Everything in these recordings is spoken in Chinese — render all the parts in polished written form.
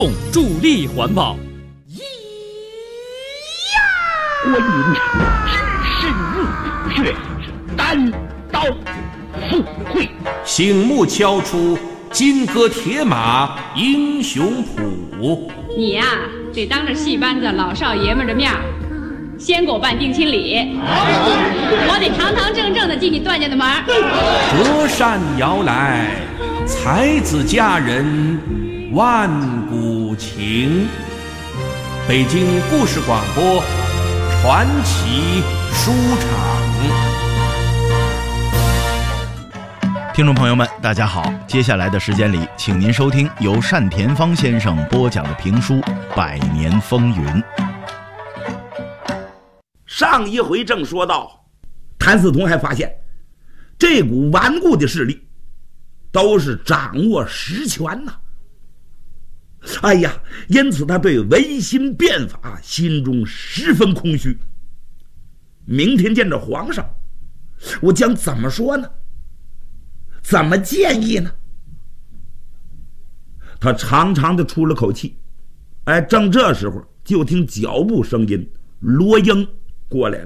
助力环保。 观音长只身入血，单刀赴会， 醒目敲出金戈铁马英雄谱。 你呀，得当着戏班子老少爷们的面先给我办定亲礼，我得堂堂正正的进你段家的门。 折扇摇来，才子佳人万古情。北京故事广播传奇书场。 听众朋友们大家好，接下来的时间里请您收听由单田芳先生播讲的评书《百年风云》。 上一回正说到，谭嗣同还发现这股顽固的势力都是掌握实权呐。哎呀，因此他对维新变法心中十分空虚。明天见着皇上，我将怎么说呢？怎么建议呢？他长长的出了口气。哎，正这时候就听脚步声音，罗英过来了。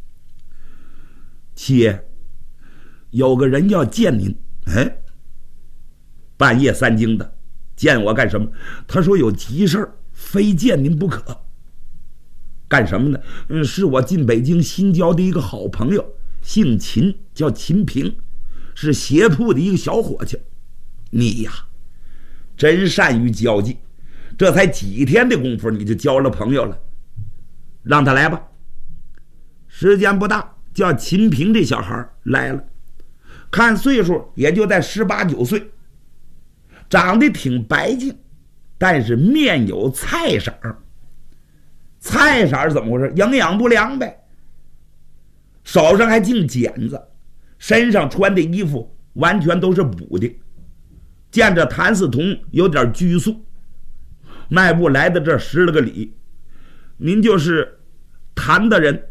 妾有个人要见您。哎，半夜三更的见我干什么？他说有急事儿，非见您不可。干什么呢？是我进北京新交的一个好朋友，姓秦，叫秦平，是鞋铺的一个小伙计。你呀，真善于交际，这才几天的功夫你就交了朋友了。让他来吧。时间不大，叫秦平这小孩来了，看岁数也就在18、19岁，长得挺白净，但是面有菜色。菜色怎么回事？营养不良呗。手上还净茧子，身上穿的衣服完全都是补的。见着谭嗣同有点拘束，迈步来到这施了个礼。您就是谭大人？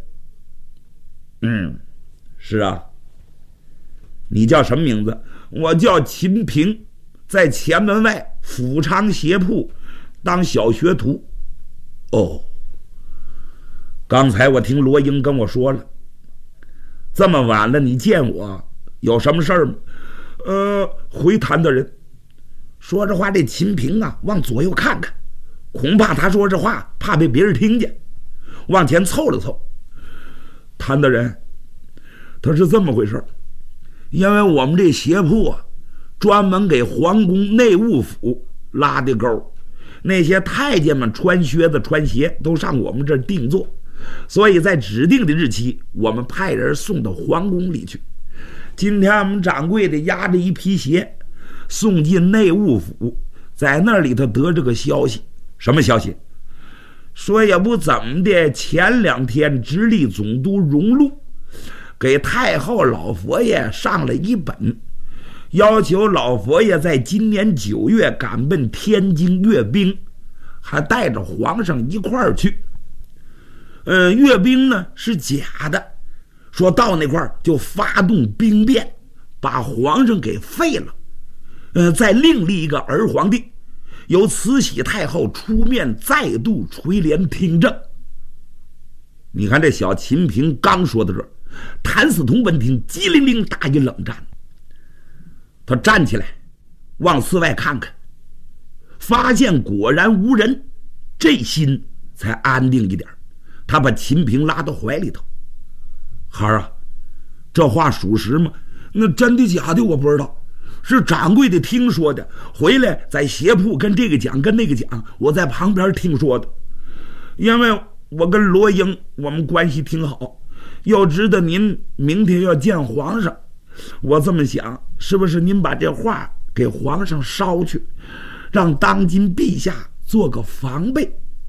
是啊。你叫什么名字？我叫秦平，在前门外府昌鞋铺当小学徒。哦，刚才我听罗英跟我说了，这么晚了你见我有什么事儿吗？回谭大人。说这话这秦平啊往左右看看，恐怕他说这话怕被别人听见，往前凑了凑。谭大人，他是这么回事，因为我们这鞋铺啊专门给皇宫内务府拉的钩，那些太监们穿靴子穿鞋都上我们这儿定做，所以在指定的日期我们派人送到皇宫里去。今天我们掌柜的押着一批鞋送进内务府，在那里头得这个消息。什么消息？说也不怎么的，前2天直隶总督荣禄给太后老佛爷上了一本，要求老佛爷在今年9月赶奔天津阅兵，还带着皇上一块儿去。阅兵呢是假的，说到那块儿就发动兵变，把皇上给废了。再另立一个儿皇帝，由慈禧太后出面再度垂帘听政。你看这小秦平刚说到这儿，谭嗣同闻听机灵灵打一冷战。他站起来往寺外看看，发现果然无人，这心才安定一点。他把秦平拉到怀里头。孩儿啊，这话属实吗？那真的假的我不知道，是掌柜的听说的，回来在鞋铺跟这个讲跟那个讲，我在旁边听说的。因为我跟罗英我们关系挺好，又知道您明天要见皇上，我这么想，是不是您把这话给皇上捎去，让当今陛下做个防备？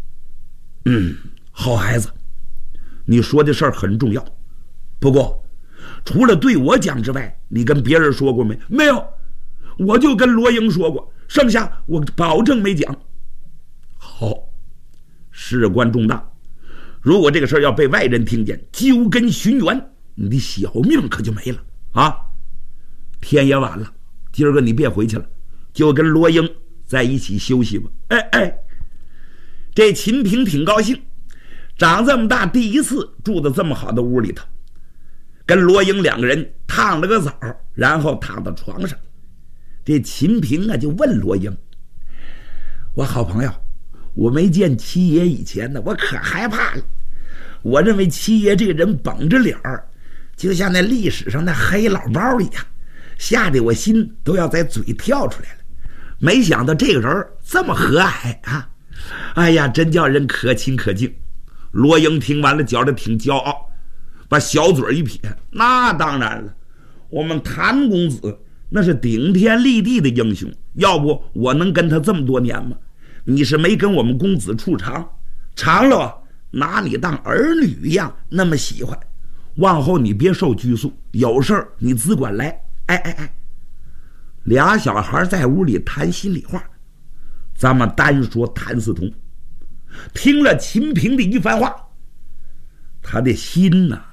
好孩子，你说的事儿很重要。不过除了对我讲之外，你跟别人说过没？没有，我就跟罗英说过，剩下我保证没讲。好，事关重大，如果这个事儿要被外人听见，纠根寻源，你的小命可就没了啊！天也晚了，今儿个你别回去了，就跟罗英在一起休息吧。哎， 这秦平挺高兴，长这么大第一次住到这么好的屋里头，跟罗英2个人烫了个澡，然后躺到床上。这秦平啊就问罗英：“我好朋友，我没见七爷以前呢，我可害怕了。我认为七爷这个人绷着脸儿，就像那历史上那黑老包一样，吓得我心都要在嘴跳出来了。没想到这个人这么和蔼啊！哎呀，真叫人可亲可敬。”罗英听完了，觉得挺骄傲，把小嘴一撇：“那当然了，我们谭公子那是顶天立地的英雄，要不我能跟他这么多年吗？你是没跟我们公子处长，长了拿你当儿女一样那么喜欢。往后你别受拘束，有事儿你只管来。哎，俩小孩在屋里谈心里话，咱们单说谭嗣同。听了秦平的一番话，他的心呐